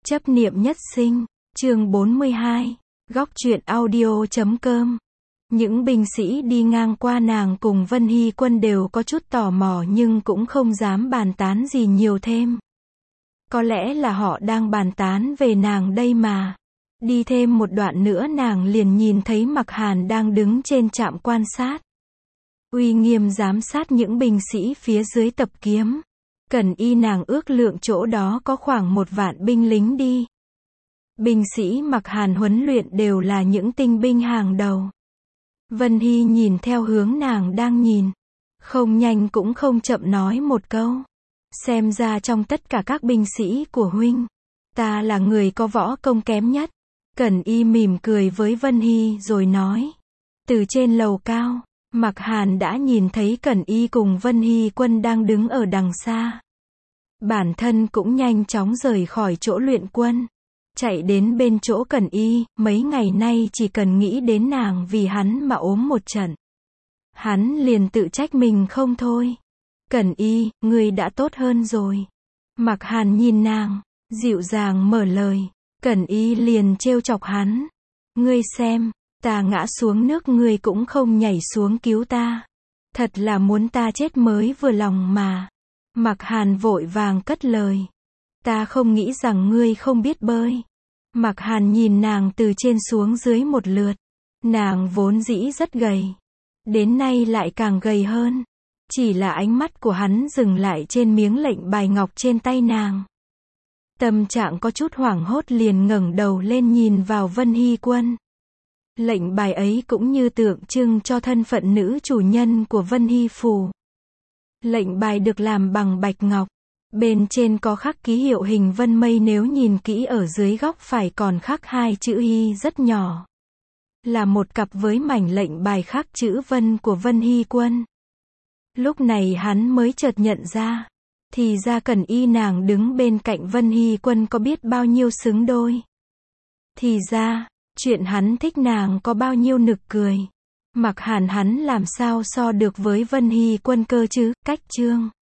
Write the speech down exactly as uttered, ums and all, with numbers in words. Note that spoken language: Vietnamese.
Chấp niệm nhất sinh, chương bốn mươi hai, góc truyện audio chấm com. Những binh sĩ đi ngang qua nàng cùng Vân Hy Quân đều có chút tò mò nhưng cũng không dám bàn tán gì nhiều thêm. Có lẽ là họ đang bàn tán về nàng đây mà. Đi thêm một đoạn nữa nàng liền nhìn thấy Mặc Hàn đang đứng trên trạm quan sát. Uy nghiêm giám sát những binh sĩ phía dưới tập kiếm. Cẩn y nàng ước lượng chỗ đó có khoảng một vạn binh lính đi. Binh sĩ Mặc Hàn huấn luyện đều là những tinh binh hàng đầu. Vân Hy nhìn theo hướng nàng đang nhìn. Không nhanh cũng không chậm nói một câu. Xem ra trong tất cả các binh sĩ của huynh, ta là người có võ công kém nhất. Cẩn y mỉm cười với Vân Hy rồi nói. Từ trên lầu cao, Mặc Hàn đã nhìn thấy Cẩn y cùng Vân Hy Quân đang đứng ở đằng xa. Bản thân cũng nhanh chóng rời khỏi chỗ luyện quân. Chạy đến bên chỗ Cẩn y, mấy ngày nay chỉ cần nghĩ đến nàng vì hắn mà ốm một trận. Hắn liền tự trách mình không thôi. Cẩn y, ngươi đã tốt hơn rồi. Mặc Hàn nhìn nàng, dịu dàng mở lời. Cẩn y liền trêu chọc hắn. Ngươi xem, ta ngã xuống nước ngươi cũng không nhảy xuống cứu ta. Thật là muốn ta chết mới vừa lòng mà. Mặc Hàn vội vàng cất lời. Ta không nghĩ rằng ngươi không biết bơi. Mặc Hàn nhìn nàng từ trên xuống dưới một lượt. Nàng vốn dĩ rất gầy. Đến nay lại càng gầy hơn. Chỉ là ánh mắt của hắn dừng lại trên miếng lệnh bài ngọc trên tay nàng. Tâm trạng có chút hoảng hốt liền ngẩng đầu lên nhìn vào Vân Hy Quân. Lệnh bài ấy cũng như tượng trưng cho thân phận nữ chủ nhân của Vân Hy Phủ. Lệnh bài được làm bằng bạch ngọc. Bên trên có khắc ký hiệu hình vân mây, nếu nhìn kỹ ở dưới góc phải còn khắc hai chữ Hy rất nhỏ. Là một cặp với mảnh lệnh bài khắc chữ Vân của Vân Hy Quân. Lúc này hắn mới chợt nhận ra. Thì ra Cẩn y nàng đứng bên cạnh Vân Hy Quân có biết bao nhiêu xứng đôi. Thì ra, chuyện hắn thích nàng có bao nhiêu nực cười. Mặc Hàn hắn làm sao so được với Vân Hy Quân cơ chứ, cách chương.